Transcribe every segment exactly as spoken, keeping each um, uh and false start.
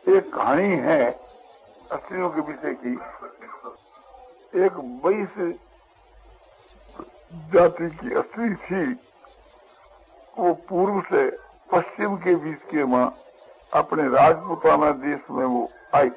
एक कहानी है स्त्रियों के विषय की। एक वैश्य जाति की स्त्री थी, वो पूर्व से पश्चिम के बीच के मां अपने राजपुताना देश में वो आई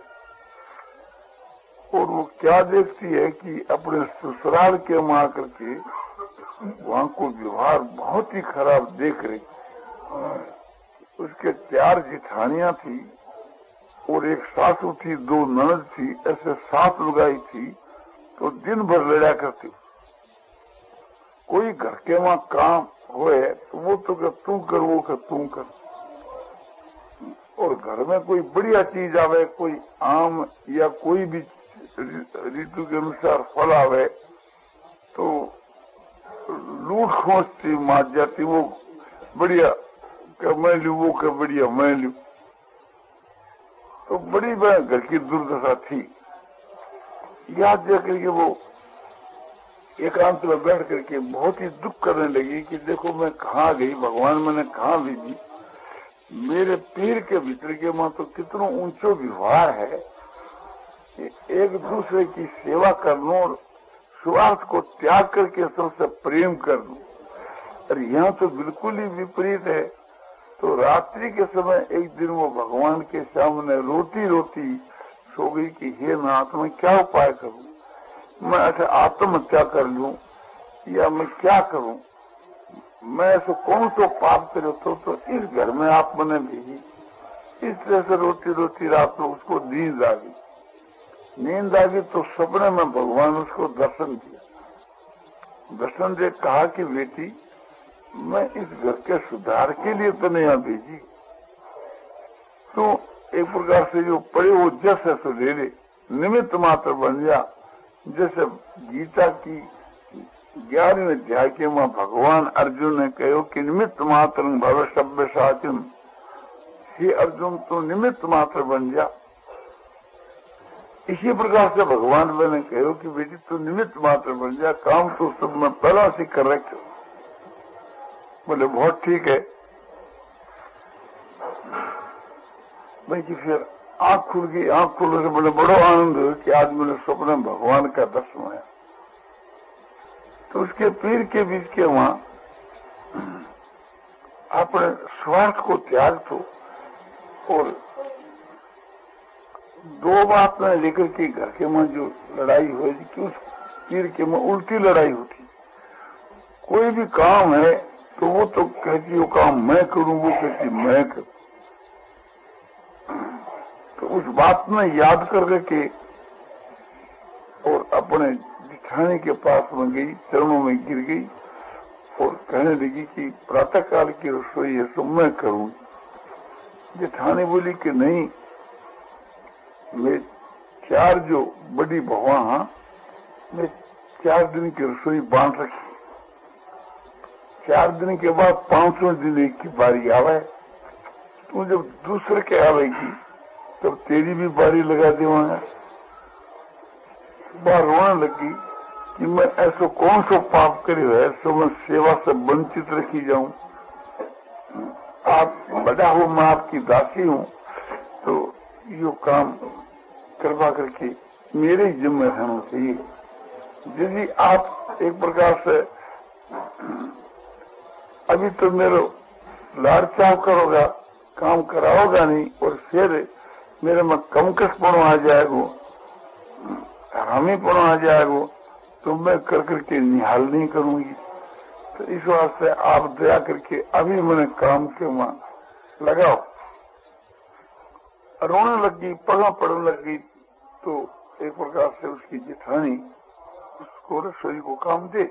और वो क्या देखती है कि अपने ससुराल के मां करके वहां को व्यवहार बहुत ही खराब देख रही। उसके चार जिठानियां थी और एक सासू थी, दो ननद थी, ऐसे सात लगाई थी। तो दिन भर लड़ा करती। कोई घर के वहां काम होए तो वो तो कर तू कर, वो कर तू कर। और घर में कोई बढ़िया चीज आवे, कोई आम या कोई भी ऋतु के अनुसार फल आवे तो लूट खोजती मार जाती। वो बढ़िया कर मैं लू, वो कर बढ़िया मैं लू। तो बड़ी वह घर की दुर्दशा थी। याद देख करके वो एकांत में बैठ करके बहुत ही दुख करने लगी कि देखो मैं कहाँ गई, भगवान मैंने कहाँ भेजी। मेरे पीर के भीतर के मां तो कितना ऊंचो व्यवहार है, एक दूसरे की सेवा कर लूं और स्वार्थ को त्याग करके सबसे प्रेम कर लूं। और यहाँ तो बिल्कुल ही विपरीत है। तो रात्रि के समय एक दिन वो भगवान के सामने रोती रोती सो गई कि हे नाथ मैं क्या उपाय करूं, मैं ऐसे आत्महत्या कर लूं या मैं क्या करूं, मैं ऐसे कौन सा पाप करे तो, तो इस घर में आप मैंने भेजी। इस तरह से रोती रोती रात में उसको नींद आ गई। नींद आ गई तो सपने में भगवान उसको दर्शन दिया। दर्शन दे कहा कि बेटी मैं इस घर के सुधार के लिए तो नहीं भेजी, तो एक प्रकार से जो पड़े वो जैसे सुधेरे निमित्त मात्र बन जा। जैसे गीता की ग्यारहवें अध्याय के में भगवान अर्जुन ने कहो कि निमित्त मात्र भव सभ्य साचिन। हे अर्जुन तो निमित्त मात्र बन जा। इसी प्रकार से भगवान मैंने कहो कि बेटी तू निमित्त मात्र बन जा, काम तो सब मैं पहला से कर रखे। बोले बहुत ठीक है भाई जी। फिर आंख खुल गई। आंख खुलने से बोले बड़ो आनंद हुआ कि आज मेरे सपने में भगवान का दर्शन आया। तो उसके पीर के बीच के वहां अपने स्वार्थ को त्याग दो और दो बात में लेकर के घर के में जो लड़ाई हुई कि उस पीर के में उल्टी लड़ाई होती। कोई भी काम है तो वो तो कहती वो काम मैं करूं, वो कहती मैं करूं। तो उस बात में याद कर के और अपने जिठानी के पास में गई, चरणों में गिर गई और कहने लगी कि प्रातः काल की रसोई है तो मैं करूंगी। जिठानी बोली कि नहीं, मैं चार जो बड़ी भवा हाँ मैं चार दिन की रसोई बांध रखी। चार दिन के बाद पांचवें दिन एक की बारी आवे, तू जब दूसरे के आवेगी तब तेरी भी बारी लगा देवांगा। बार रोने लगी कि मैं ऐसा कौन सा पाप करे है सो मैं सेवा से वंचित रखी जाऊं। आप बड़ा हो, मैं आपकी दासी हूं, तो यो काम कृपा करके मेरे जिम्मे रहना चाहिए। यदि आप एक प्रकार से अभी तो मेरे लाड़ चाव करोगा, काम कराओगा नहीं और फिर मेरे में कमकसपन आ जाएगा, हरामीपन आ जाएगा, तो मैं कर करके निहाल नहीं करूंगी। तो इस वास्ते आप दया करके अभी मैंने काम के वहां लगाओ। रोने लगी, पगा पड़ने लगी। तो एक प्रकार से उसकी जिठानी उसको रसोई को काम दे।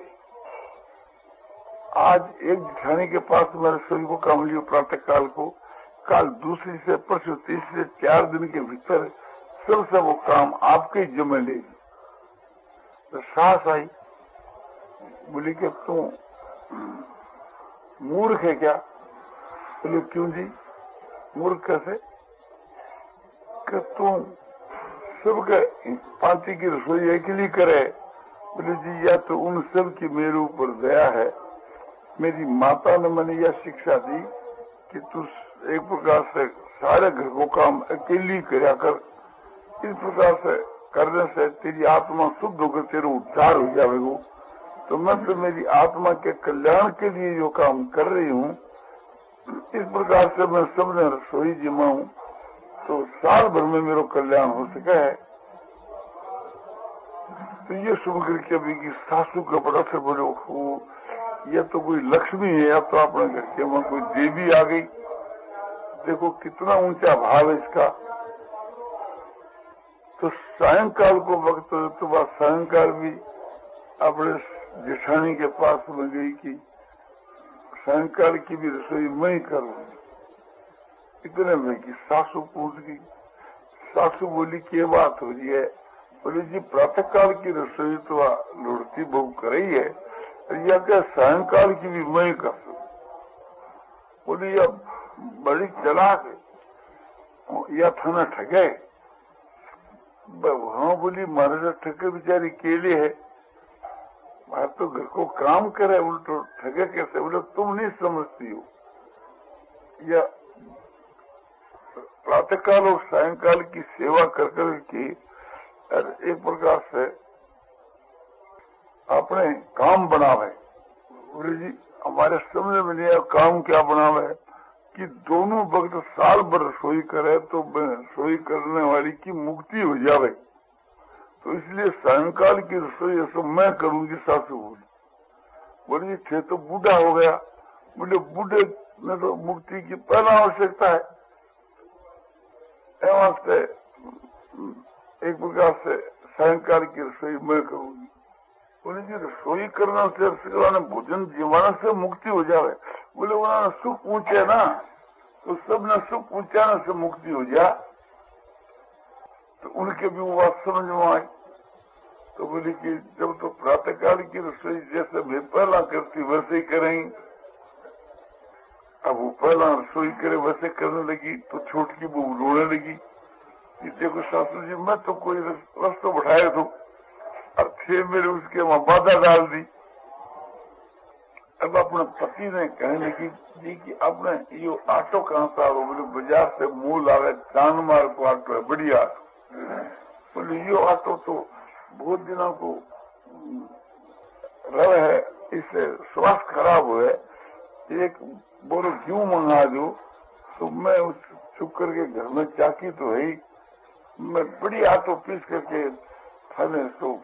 आज एक जिठानी के पास मैं रसोई को काम लियो प्रातः काल को, काल दूसरी से, परसों तीसरे, चार दिन के भीतर सबसे वो काम आपके जिम्मे लेगी। तो सास आई, बोली कि तू मूर्ख है क्या? बोले क्यों जी, मूर्ख कैसे? कि तू सबके पांति की रसोई अकेली करे। बोले जी या तो उन सब की मेरे ऊपर दया है, मेरी माता ने मैंने यह शिक्षा दी कि तू एक प्रकार से सारे घर को काम अकेली कराया कर। इस प्रकार से करने से तेरी आत्मा शुद्ध होकर तेरा उद्धार हो जाएगा। तो मैं तो मेरी आत्मा के कल्याण के लिए जो काम कर रही हूँ, इस प्रकार से मैं सबने रसोई जिमाऊं तो साल भर में मेरा कल्याण हो सका है। तो ये सुनकर के अभी की सासू का बड़ा से बड़े हो, यह तो कोई लक्ष्मी है या तो अपने घर के वहां कोई देवी आ गई। देखो कितना ऊंचा भाव है इसका। तो सायंकाल को वक्त तो वह सायंकाल भी अपने जेठानी के पास में गई कि सायंकाल की भी रसोई मैं ही करूंगी। इतने में कि सासू पूछ गई। सासू बोली क्या बात हो रही है? बोले जी प्रातः काल की रसोई तो लुढ़ती बहू कर रही है, या क्या सायंकाल की भी मैं ही कर सकूं? बोली या बड़ी चलाक है या थाना ठगे। हाँ बोली महाराजा ठगे बेचारी केले है, वह तो घर को काम करे, उल्टो ठगे कैसे? बोले तुम नहीं समझती हो, या प्रातःकाल और सायंकाल की सेवा कर कर के एक प्रकार से अपने काम बनावे। बोले जी हमारे समझ में नहीं आया काम क्या बनावे कि दोनों वक्त साल भर रसोई करे तो रसोई करने वाली की मुक्ति हो जावे। तो इसलिए सायंकाल की रसोई ऐसा मैं करूंगी। सासू बोली। बोले जी थे तो बूढ़ा हो गया। बोले बूढ़े में तो मुक्ति की पहला आवश्यकता है, वास्ते एक प्रकार से सायंकाल की रसोई मैं करूंगी। बोले जी रसोई करना से भोजन जीवाना से मुक्ति हो जावे। बोले उन्होंने सुख पूछे ना, तो सबने सुख पूछाने से मुक्ति हो जा। तो उनके भी वो बात समझ में आई। तो बोले कि जब तो प्रातःकाल की रसोई जैसे मैं पहला करती वैसे ही करेंगे। अब वो पहला रसोई करे वैसे करने लगी तो छोटकी बहू रोने लगी कि देखो सासू जी मैं तो कोई रास्ता बढ़ाया तो और थे मेरे उसके वहां बाधा डाल दी। अब अपने पति ने कहने लगी जी कि आपने ये ऑटो कहाँ से आओ? बोले बाजार से मूल आवे जानमार को ऑटो है बढ़िया। बोले ये ऑटो तो बहुत दिनों को रहे है, इससे स्वास्थ्य खराब हुए, एक बोलो क्यों मंगा दो? तो मैं उस चुप करके घर में चाकी तो है ही, मैं बड़ी ऑटो पीस करके थाने तो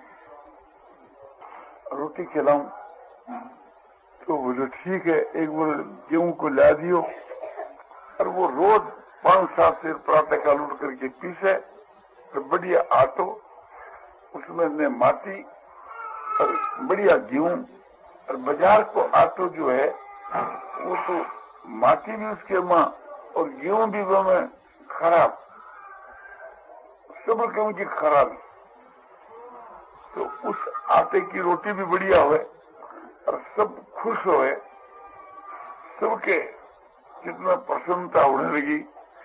रोटी खिलाऊं। तो बोले ठीक है, एक बार गेहूं को ला दियो और वो रोज पांच सात से प्रातः काल उठ करके पीसे तो बढ़िया आटो, उसमें ने माटी और बढ़िया गेहूं। और बाजार को आटो जो है वो तो माटी भी उसके माँ और गेहूं भी वो में खराब, सब गेहूं की खराब। तो उस आटे की रोटी भी बढ़िया हुए और सब खुश हुए, सबके कितना प्रसन्नता होने लगी।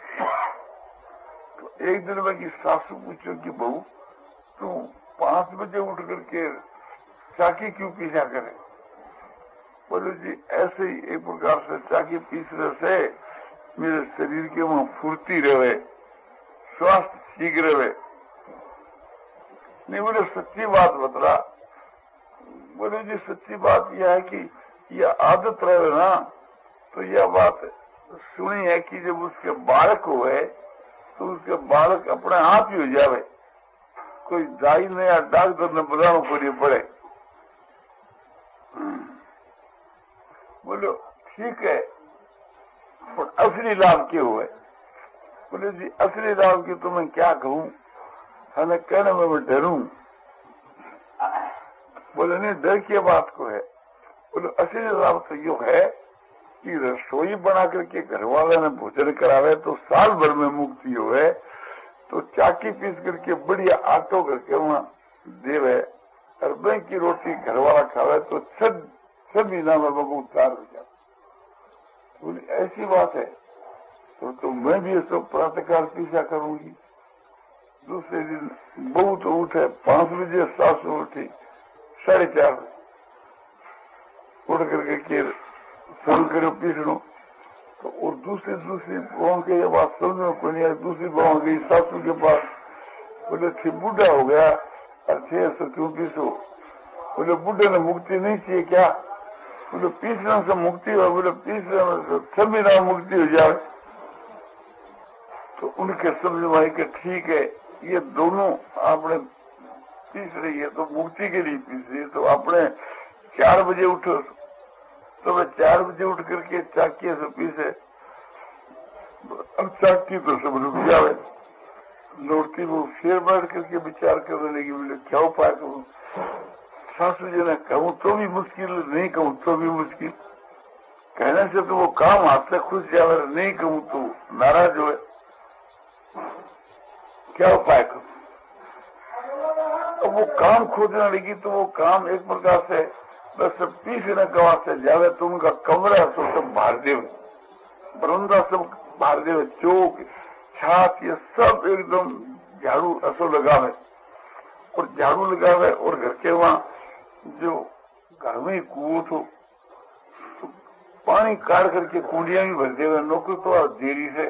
तो एक दिन में की सासू पूछो कि बहू तू पांच बजे उठ करके चाकी क्यों पीसा करे? बोले जी ऐसे ही एक प्रकार से चाकी पीसने से मेरे शरीर के वहां फुर्ती रहे, स्वास्थ्य ठीक रहे। नहीं बोले सच्ची बात बतला। बोले जी सच्ची बात यह है कि यह आदत रहे ना, तो यह बात सुनी है कि जब उसके बालक हुए तो उसके बालक अपने आप ही हो जावे, कोई दाई ने या डॉक्टर ने बताना पड़ी पड़े। बोलो ठीक है, पर असली लाभ क्यों हुए? बोले जी असली लाभ की तो मैं क्या कहूं, हमें कहने में मैं डरूं। बोले नहीं डर की बात को है। बोले असली लाभ तो यो है कि रसोई बना करके घर वाले ने भोजन करावे तो साल भर में मुक्ति हुए। तो चाकी पीस करके बढ़िया आटो करके वहां देवे और बैंक की रोटी घर वाला खावे तो सब सब महीना में बगू उतार हो जाता। बोली ऐसी बात है तो, तो मैं भी ऐसा प्रातःकाल पीछा करूंगी। दूसरे दिन बहू तो उठे पांच बजे, सासू उठी साढ़े चार बजे, उठ करके शुरू करो पीसनो। तो और दूसरी दूसरी बहुओं के ये बात समझ में कोई नहीं आई। दूसरी बहु गई सासू के पास, बोले थे बूढ़ा हो गया, अच्छे सो क्यों पीसो? बोले बूढ़े ने मुक्ति नहीं चाहिए क्या? बोले पीसने से मुक्ति हो, बोले पीसने से सभी ना मुक्ति हो जाए। तो उनके समझ में आई कि ठीक है, ये दोनों आपने पीस रही है तो मुक्ति के लिए पीस रही है, तो आपने चार बजे उठो, तो वह चार बजे उठ करके चाकी से पीसे। अब चाकी तो सब रुक जावे, लौटती वो फिर बैठ करके विचार करने लगी, बोले क्या उपाय करूं? सासू जी ने कहूं तो भी मुश्किल, नहीं कहूं तो भी मुश्किल। कहने से तो वो काम हाथ से खुश जावे, नहीं कहूं तो नाराज हो। क्या उपाय करूं? अब वो काम खोजने लगी तो वो काम एक प्रकार से बस पीछे कवा से जावे तो उनका कमरा तो सब बाहर देवे, बरंदा सब बाहर देवे, चौक छात ये सब एकदम झाड़ू असो लगावे और झाड़ू लगावे। और घर के वहां जो घर में कुओं थो तो पानी काट करके कुंडिया भी भर देवे। नौकर तो अब देरी से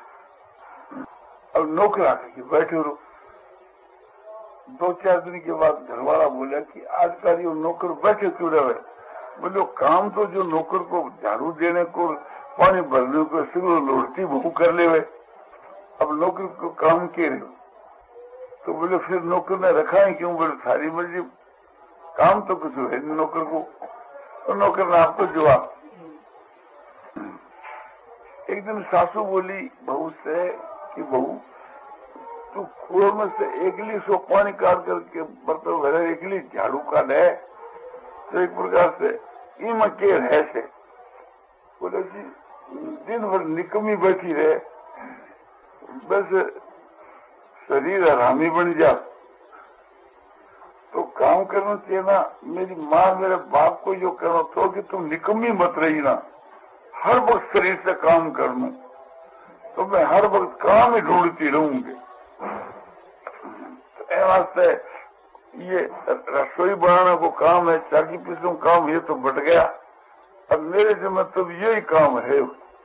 अब नौकर आकर के बैठे रहो। दो चार दिन के बाद घरवाला बोला कि आजकल ये नौकर बैठे क्यों रहे? बोलो काम तो जो नौकर को झाड़ू देने को पानी भरने को सिर्फ लौटती बहू कर ले। अब नौकर को काम के रहे तो बोले फिर नौकर ने रखा है क्यों? बोले सारी मर्जी, काम तो कुछ है नौकर को। तो नौकर ने आपको जवाब। एक दिन सासू बोली बहू से कि बहू तू कुएं में से एकली सो पानी काट करके बर्तन भरे, एकली झाड़ू काट है, तो एक प्रकार से इम के है से। बोले जी दिन भर निकमी बैठी रहे, बस शरीर हरामी बन जा। तो काम करना चाहिए ना। मेरी माँ मेरे बाप को जो करना तो कि तुम निकम्मी मत रही ना, हर वक्त शरीर से काम करना, तो मैं हर वक्त काम ही ढूंढती रहूंगी। वास्ते ये रसोई बनाने को काम है, चाकी पीसू काम, ये तो बढ़ गया। अब मेरे से मतलब यही काम है।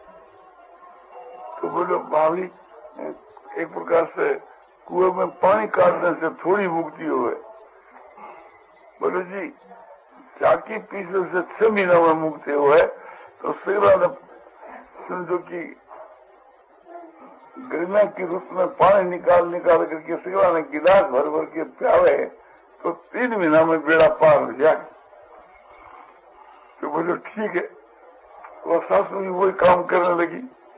तो बोलो बावली एक प्रकार से कुएं में पानी काटने से थोड़ी मुक्ति हो। बोले जी चाकी पीसने से छह महीना में मुक्ति हो है। तो सेवा ने समझो कि गर्मिया की रुत में पानी निकाल निकाल करके सेवा ने गिलास भर भर के प्यावे तो तीन महीना में बेड़ा पार हो जाए। तो बोले ठीक है। वो सासू भी वही काम करने लगी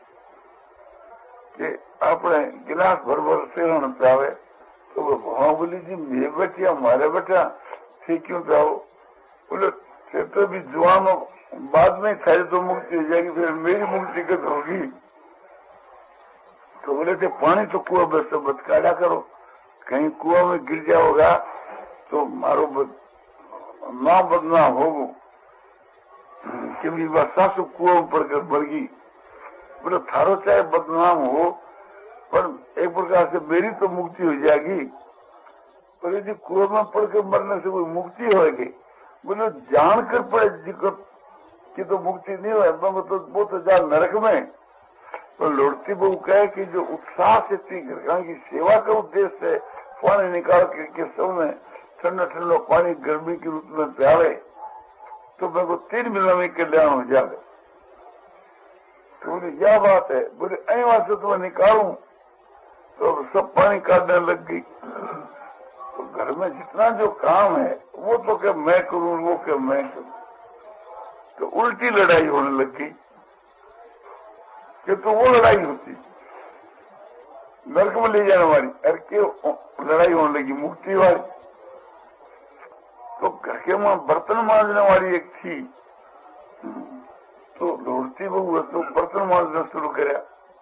कि आपने गिलास भर भर सेवा ने प्यावे। तो वो हाँ बोली जी मेरे बेटिया हमारे बेटा थे क्यों प्याओ? बोले थे तो भी जवान बाद में खाए तो मुक्ति हो जाएगी, फिर मेरी मुक्ति कब होगी? तो बोले थे पानी तो कुआ बस से बतकाड़ा करो, कहीं कुआ में गिर जाओगा तो मारो बद, ना बदनाम होगो। क्योंकि वह सासू कुआ में पड़कर मर गई। बोले थारो चाहे बदनाम हो पर एक प्रकार से मेरी तो मुक्ति हो जाएगी। बोले जी कुआ में पड़कर मरने से कोई मुक्ति होगी? बोले जानकर पड़े दिक्कत की तो मुक्ति नहीं हो, तो वो तो जा नरक में। तो लौटती बहू कहे कि जो उत्साह से घर की सेवा का उद्देश्य से पानी निकाल करके सब में ठंडा ठंडा पानी गर्मी की ऋतु में प्यावे तो मेरे को तीन महीना में कल्याण हो जाए। तो बोले क्या बात है? बोले वहां से तो मैं निकालू तो सब पानी काटने लग गई। तो घर में जितना जो काम है वो तो क्या मैं करूं, वो क्या मैं करूं, तो उल्टी लड़ाई होने लग गई कि तो वो लड़ाई होती नरक में ले जाने वाली, अरे क्यों लड़ाई होने लगी मुक्ति वाली। तो घर के वहां बर्तन मांजने वाली एक थी, तो दौड़ती बहू है तो बर्तन मांजना शुरू कराया।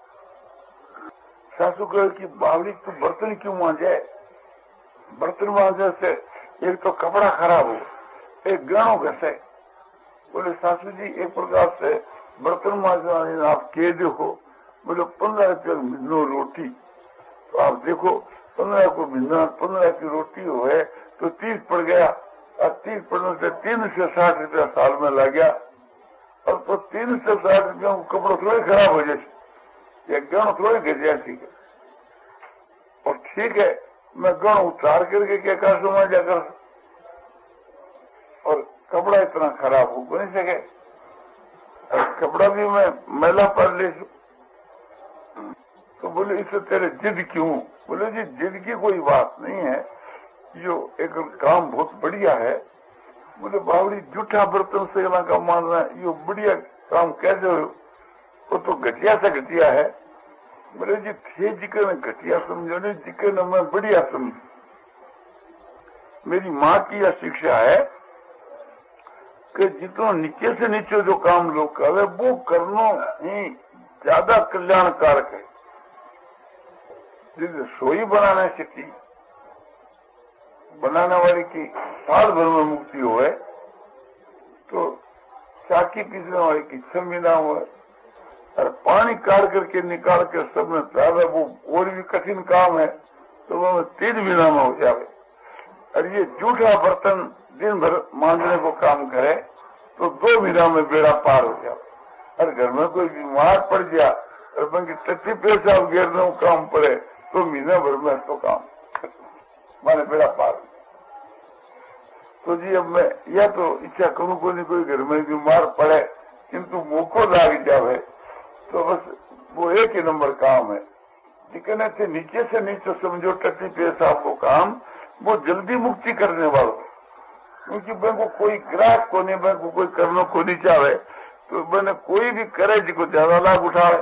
सासू कहे कि बावली तो बर्तन क्यों मांजे? बर्तन मांजने से एक तो कपड़ा खराब हो, एक गहनों घसे। बोले सासू जी एक प्रकार से बर्तन मांजने आप के देखो। बोले पंद्रह रुपये मिलनो रोटी, तो आप देखो पंद्रह को मिलना, पंद्रह की रोटी हो है तो तीस पड़ गया, और तीस पड़ने से तीन से साठ रुपया साल में लग गया। और तो वो तीन सौ साठ रुपया कपड़ो थोड़े खराब हो जाए, एक गण थोड़े घटिया ठीक है। और ठीक है मैं गण उतार करके क्या कर समझ जाकर, और कपड़ा इतना खराब हो नहीं सके, कपड़ा भी मैं मैला पड़ ले। तो बोले इससे तेरे जिद क्यों? बोले जी जिद की कोई बात नहीं है, जो एक काम बहुत बढ़िया है। बोले बावड़ी जूठा बर्तन से का मानना ये बढ़िया काम कैसे हो? वो तो घटिया से घटिया है। बोले जी थे जिक्र ने घटिया समझो नहीं, जिक्र ने मैं बढ़िया समझ। मेरी माँ की यह शिक्षा है कि जितना नीचे से नीचे जो काम लोग करे वो करना ही ज्यादा कल्याणकारक है। जिस सोई बनाने सीखी, बनाने वाले की साल भर में मुक्ति हुए, तो चाकी पीसने वाले की छह महीना हुए, और पानी काट करके निकाल के सब में ज्यादा वो और भी कठिन काम है तो वो तीन महीना में हो जाए। और ये जूठा बर्तन दिन भर मांजने को काम करे तो दो महीना में बेड़ा पार हो जाए। और घर में कोई बीमार पड़ गया और बल्कि टट्टी पैसा गिरने को काम पड़े तो महीना भर में तो काम माने बेड़ा पार। तो जी अब मैं या तो इच्छा करूं को नहीं कोई घर में बीमार पड़े किंतु मौको लाग जावे तो बस वो एक ही नंबर काम है। लेकिन ऐसे नीचे से नीचे समझो टट्टी पैसा को काम वो जल्दी मुक्ति करने वालों, क्योंकि मैं को कोई ग्राहक को नहीं, मैं को कोई करना को नहीं चाहे तो मैंने कोई भी करे जिसको ज्यादा लाभ उठाए।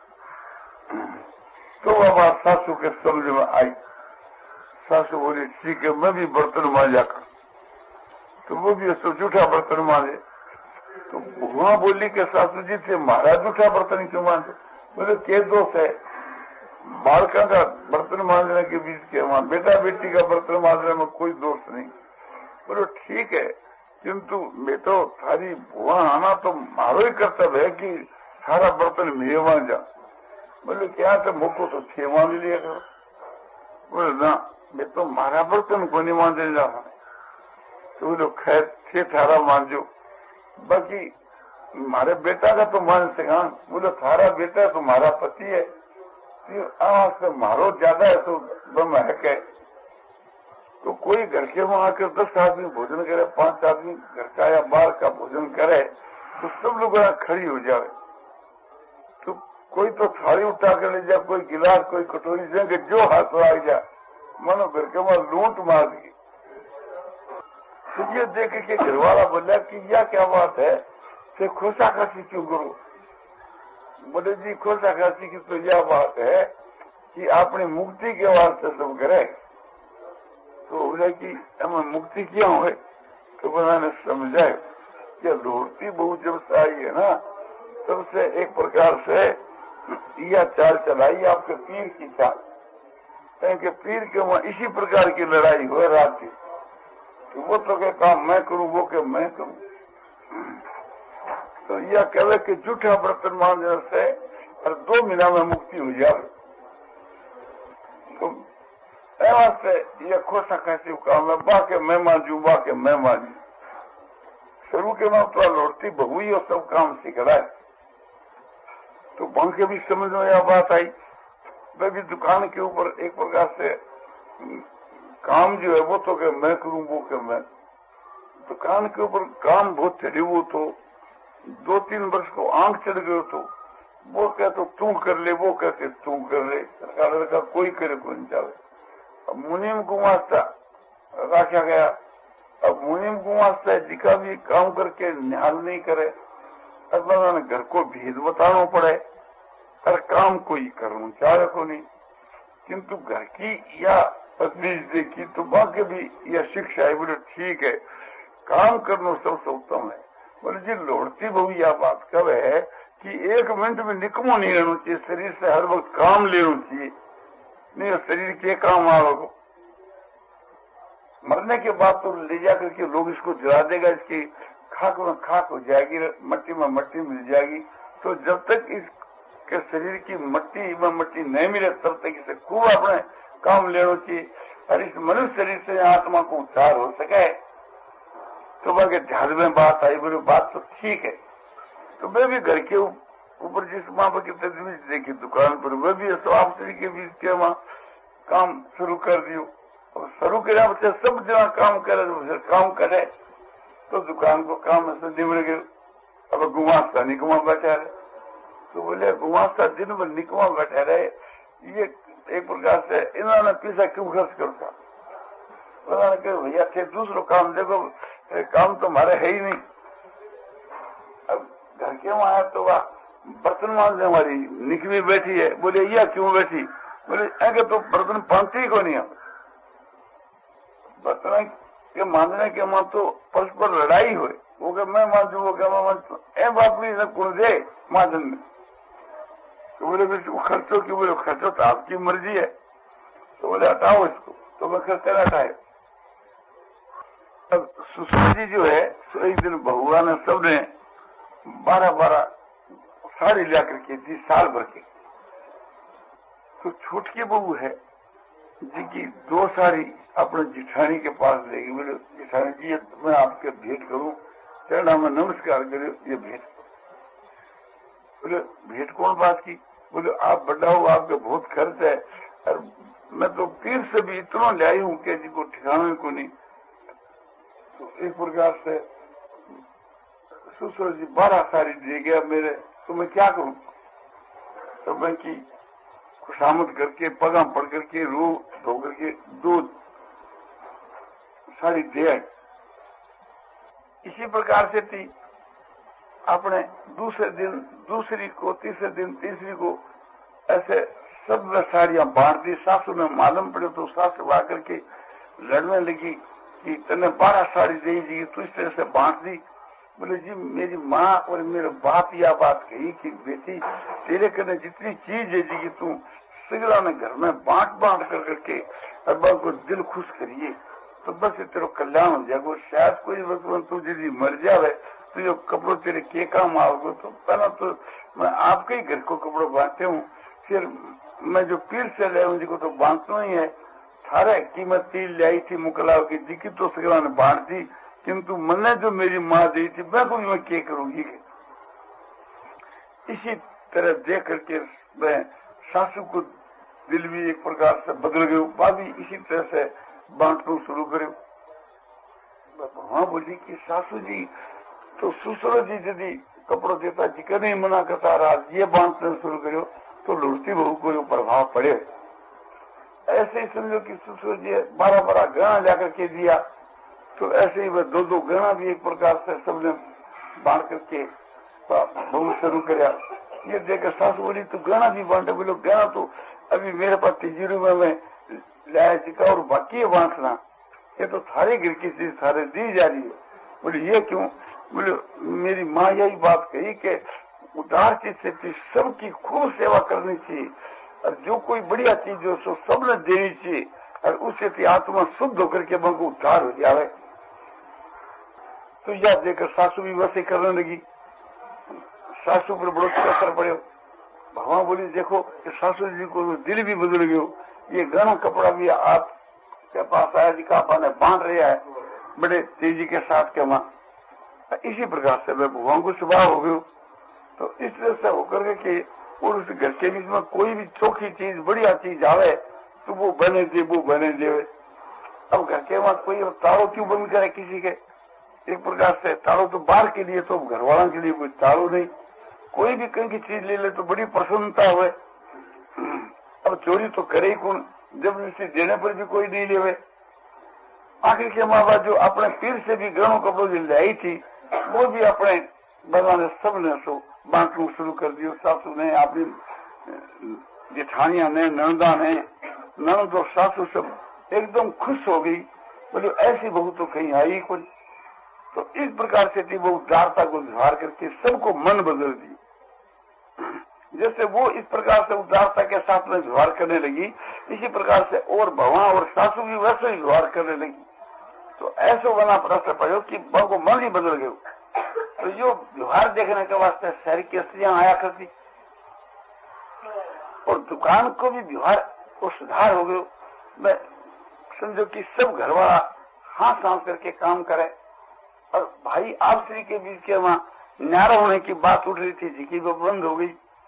तो वह बात सासू के समझ में आई। सासू बोली ठीक है मैं भी बर्तन मांजा कर, तो वो भी ऐसा जूठा बर्तन मांजे। तो वहां बोली कि सासू जी से महाराज जूठा बर्तन क्यों मांजे? बोले क्या दोष है बालका का बर्तन मांजने के बीच के, वहां बेटा बेटी का बर्तन मांजने में कोई दोष नहीं। बोलो ठीक है किंतु मैं तो थारी वहां आना तो मारो ही कर्तव्य है कि सारा बर्तन मेरे मांजा। बोले क्या तो मुझको तो छह मांझ लिया करो। बोले ना मैं तो मारा बर्तन को नहीं मांझने जा रहा। तो बोलो खैर छह थारा मांझो, बाकी मारे बेटा का तो मान सका। बोले थारा बेटा तो हमारा पति है, आवाज से मारो ज्यादा है तो बम है के। तो कोई घर के वहां आकर दस आदमी भोजन करे, पांच आदमी घर का या बाहर का भोजन करे तो सब लोग खड़ी हो जाए। तो कोई तो थाली उठा कर ले जाए, कोई गिलास कोई कटोरी देंगे, जो हाथ लग जाए मानो घर के वहां लूट मार दी। तो ये देख के घर वाला बोला कि यह क्या बात है, से खोसा खासी क्यों करो? बोले जी खोसा खासी की तो यह बात है कि आपने मुक्ति के वास्ते सब करे। तो बोले कि हमें मुक्ति क्यों है? तो बनाने समझाए कि लोड़ती बहु जब से आई है ना तब से एक प्रकार से यह चाल चलाई आपके पीर की चाल, क्योंकि पीर के वहां इसी प्रकार की लड़ाई हुए रात की। तो वो तो के काम मैं करूं, वो के मैं करूं। तो यह कहे कि जूठा बर्तन मांजने से और दो महीना में मुक्ति हो जाए। तो ऐसे यह खोसा कैसे काम है, बाके मैं मांझू बाके मैं मांझू। शुरू के में तो लौटती बहु ही और सब काम सीख रहा है। तो बांके भी समझ में यह बात आई। मैं भी दुकान के ऊपर एक प्रकार से काम जो है वो तो के मैं करूं, वो के मैं। दुकान के ऊपर काम बहुत चढ़ी हुआ तो दो तीन वर्ष को आंख चढ़ गए तो वो कहते तू कर ले, वो कहते तू कर ले। सरकार लड़का कोई करे को नहीं चाहे। अब मुनीम को वास्ता रखा गया। अब मुनीम को वास्ता जिका भी काम करके न्याल नहीं करे, अगला घर को भेद बताना पड़े और काम कोई करना चाहे को नहीं। किंतु घर की या पत्नी देखी तो बाकी भी यह शिक्षा है। बोले ठीक है काम करना सबसे उत्तम है। बोले जी लौटती बहु यह बात कब है कि एक मिनट में निकमो नहीं रहना चाहिए, शरीर से हर वक्त काम लेना चाहिए, नहीं शरीर के काम आओगे। मरने के बाद तो ले जाकर के लोग इसको जला देगा, इसकी खाक में खाक हो जाएगी, मट्टी में मट्टी मिल जाएगी। तो जब तक इसके शरीर की मट्टी में मट्टी नहीं मिले तब तक इसे खूब अपने काम लेना चाहिए। और इस मनुष्य शरीर से आत्मा को उद्धार हो सके तो बाकी ध्यान में बात आई। बोले बात तो ठीक है, तो मैं भी घर के ऊपर जिस माँ पर की तजवीज देखी दुकान पर, वह भी आप श्री के बीच के वहां काम शुरू कर दियो। और शुरू किया बच्चे सब जहाँ काम करे तो काम करे तो दुकान को काम ऐसे निमड़ गए। अब गुमास्ता निकमा बैठा रहे, तो बोले गुमास्ता दिन भर निकमा बैठा रहे, ये एक प्रकार से इन्होंने पैसा क्यों खर्च करता। उन्होंने कहा भैया थे दूसरों काम देखो, काम तो हमारे है ही नहीं। अब घर के वहां आया तो वह बर्तन मांजने वाली निकमी बैठी है। बोले यह क्यों बैठी? बोले अगर तो बर्तन पांचती को नहीं है। बर्तन के मांजने के वहां तो परस्पर लड़ाई हुई, वो क्या मैं मांझू, वो क्या मैं मांझू, ए बात भी कुण दे मांझन में। तो बोले खर्चो क्यों? बोले खर्चो तो आपकी मर्जी है। तो बोले हटाओ इसको, तो मैं खर्चे न हटाए। अब सुषमा जी जो है तो एक दिन बहुआ ने सबने बारह बारह साड़ी ला करके दी साल भर के। तो छोटकी बहू है जिनकी दो साड़ी अपने जिठानी के पास लेगी। बोले जिठानी जी मैं आपके भेंट करूं, चरणा में नमस्कार करो, ये भेंट। बोले भेंट कौन बात की? बोले आप बड़ा हो, आपके बहुत खर्च है, और मैं तो पीर से भी इतना ले आई हूं कि जिनको ठिकाने को नहीं। तो एक प्रकार से ससुर जी बारह साड़ी दे गया मेरे, तो मैं क्या करूं? तो मैं की खुशामद करके पगा पड़ करके रो धो करके दो साड़ी दे आई। इसी प्रकार से थी अपने दूसरे दिन दूसरी को, तीसरे दिन तीसरी को, ऐसे सब साड़ियां बांट दी। सासू ने मालूम पड़े तो सासू आकर के लड़ने लगी कि तने बारह साड़ी दे दी, तो इस तरह से बांट दी। बोले जी मेरी माँ और मेरे बाप यह बात कही कि बेटी तेरे कने जितनी चीज है जी तू सिगरा ने घर में बांट बांट कर करके अब्बा को दिल खुश करिए तो बस तेरे कल्याण हो जाएगा। शायद कोई वक्त तू यदि मर जावे तो ये कपड़ों तेरे के काम आओगे। तो पहला तो मैं आपके ही घर को कपड़े बांटते हूँ, फिर मैं जो पीर से ले हूँ जिसको तो बांटना ही है। थारे कीमत तीन ले आई थी मुकलाव की जी की तो सिगरा ने बांट दी, किंतु मैंने जो मेरी माँ दी थी मैं को मैं क्या करूंगी। इसी तरह देख करके मैं सासू को दिल भी एक प्रकार से बदल गयो, भाभी इसी तरह से बांटना शुरू करो। वहां बोली कि सासू जी तो ससुर जी यदि कपड़ों देता जी कभी मना करता रहा, ये बांटना शुरू करो तो लुढ़ती बहू को प्रभाव पड़े। ऐसे ही समझो कि ससुर जी बारह बारह गहना जाकर के दिया, तो ऐसे ही वह दो दो गहना भी एक प्रकार से सबने बांट करके बहू शुरू कराया। ये देखकर सासू बोली तो गहना भी बांटे। बोलो गहना तो अभी मेरे पास तिजोरी में मैं लाया चिका और बाकी है बांटना, ये तो थारे घर की चीज थारे दी जा रही है। बोले ये क्यों? बोले मेरी माँ यही बात कही कि उदार चीज से सबकी खूब सेवा करनी चाहिए, और जो कोई बढ़िया चीज हो सो सबने देनी चाहिए, और उससे आत्मा शुद्ध होकर के मन को उद्धार हो जाए। तो यह देखकर सासू भी वैसे करने लगी। सासू पर बड़ो असर पड़े। भगवान बोली देखो कि सासू जी को दिल भी बदल गयो, ये गहना कपड़ा भी आपके पास आया जी का आपने बांध रहा है बड़े तेजी के साथ के वहां। इसी प्रकार से मैं भगवान को स्वभाव हो गयो। तो इस तरह से होकर के और उस घर के बीच में कोई भी चौखी चीज बढ़िया चीज आवे तो वो बने दे वो बने दे। अब घर के वहां कोई तारों क्यों बंद करे किसी के? एक प्रकार से तारों तो बाहर के लिए, तो घर वालों के लिए कोई तारों नहीं। कोई भी कहीं की चीज ले ले तो बड़ी प्रसन्नता हुए। अब चोरी तो करे ही कौन, जब इसे देने पर भी कोई नहीं लेवे। आखिर के माँ बाप जो अपने पीर से भी गहनों कपड़ों जो लाई थी वो भी अपने भगवान सब ने सो बांटना शुरू कर दिया। सासू ने, अपनी जेठानिया ने, नंदा ने, नंद और सासू सब एकदम खुश हो गई। बोले ऐसी बहू तो कहीं आई कुछ। तो इस प्रकार से थी वो उदारता को व्यवहार करके सबको मन बदल दी। जैसे वो इस प्रकार से उदारता के साथ में व्यवहार करने लगी, इसी प्रकार से और भगवान और सासू भी वैसे ही व्यवहार करने लगी। तो ऐसा बना प्रश्न पड़ो कि को मन ही बदल गयो। तो यो व्यवहार देखने के वास्ते शहर की स्त्रियां आया करती, और दुकान को भी व्यवहार को सुधार हो गयो। मैं समझो कि सब घर वाला हाथ सांस करके काम करे, और भाई आप श्री के बीच के वहां न्यारा होने की बात उठ रही थी जी की वो बंद हो गई।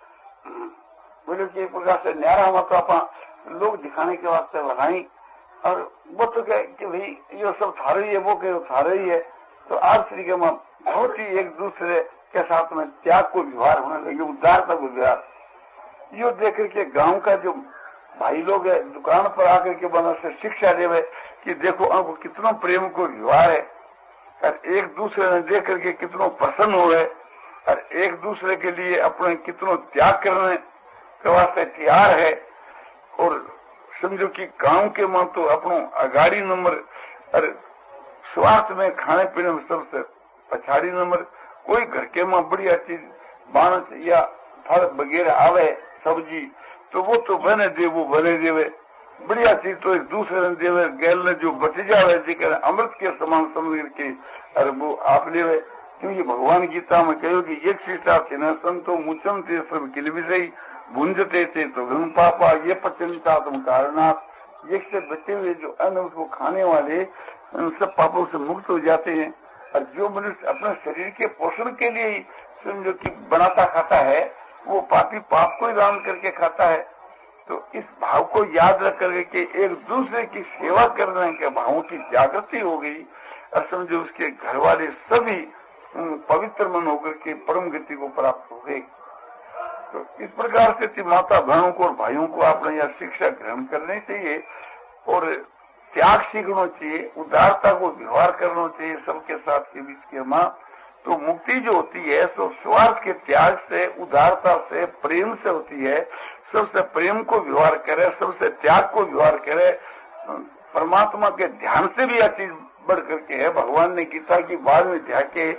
बोले कि एक प्रकार से न्यारा हुआ तो आप लोग दिखाने के वास्ते लगाई और वो तो कहे कि भाई ये सब थारे ही है, वो कहे थारे ही है। तो आज तरीके में बहुत ही एक दूसरे के साथ में त्याग को व्यवहार होने लगे, उदारता को व्यवहार। यो देख करके गांव का जो भाई लोग है दुकान पर आकर के बना से शिक्षा देवे कि देखो अब कितना प्रेम को व्यवहार है और एक दूसरे ने देख करके कितना प्रसन्न हो है और एक दूसरे के लिए अपने कितना त्याग करने के वास्ते तैयार है। और समझो कि गांव के मां तो अपनो अगाड़ी नंबर और स्वास्थ्य में खाने पीने में सबसे पछाड़ी नंबर। कोई घर के मां बढ़िया चीज बानस या फल वगैरह आवे सब्जी तो वो तो बने दे, वो बने देवे बढ़िया चीज तो एक दूसरे ने देवे। गैल ने जो बच जावे जी अमृत के समान समझ के अरे वो आप लेवे। क्योंकि भगवान गीता में कहो कि एक शिष्टा थे न संतो मुचम थे सब किल विषय भूंजते थे तो घन पापा ये पचनता तुम कारणात। एक से बचे हुए जो अन्न उसको खाने वाले उन सब पापों से मुक्त हो जाते हैं। और जो मनुष्य अपने शरीर के पोषण के लिए ही समझो कि बनाता खाता है वो पापी पाप को ही दान करके खाता है। तो इस भाव को याद रख करके कि एक दूसरे की सेवा करने के भावों की जागृति हो गई और समझो उसके घर वाले सभी पवित्र मन होकर के परम गति को प्राप्त हो गए। तो इस प्रकार से माता बहनों को और भाइयों को आपने यह शिक्षा ग्रहण करनी चाहिए और त्याग सीखना चाहिए, उदारता को व्यवहार करना चाहिए सबके साथ के बीच के माँ। तो मुक्ति जो होती है तो स्वार्थ के त्याग से, उदारता से, प्रेम से होती है। सबसे प्रेम को व्यवहार करे, सबसे त्याग को व्यवहार करे, परमात्मा के ध्यान से भी यह चीज बढ़ करके है। भगवान ने गीता की बाद में ध्याके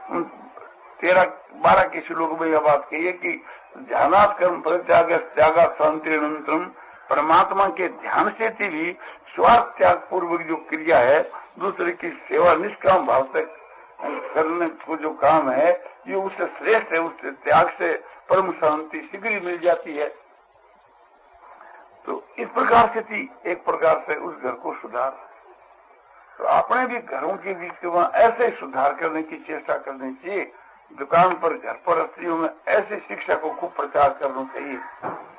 तेरह बारह के श्लोक में यह बात कही है कि ध्यानात् कर्म परित्याग त्यागा शांति अनंतरम। परमात्मा के ध्यान से भी स्वार्थ त्याग पूर्वक जो क्रिया है, दूसरे की सेवा निष्काम भाव से करने को जो काम है ये उससे श्रेष्ठ है। उससे त्याग से परम शांति शीघ्र ही मिल जाती है। तो इस प्रकार से थी एक प्रकार से उस घर को सुधार। तो अपने भी घरों के बीच में ऐसे सुधार करने की चेष्टा करनी चाहिए। दुकान पर, घर पर, स्त्रियों में ऐसी शिक्षा को खूब प्रचार करना चाहिए।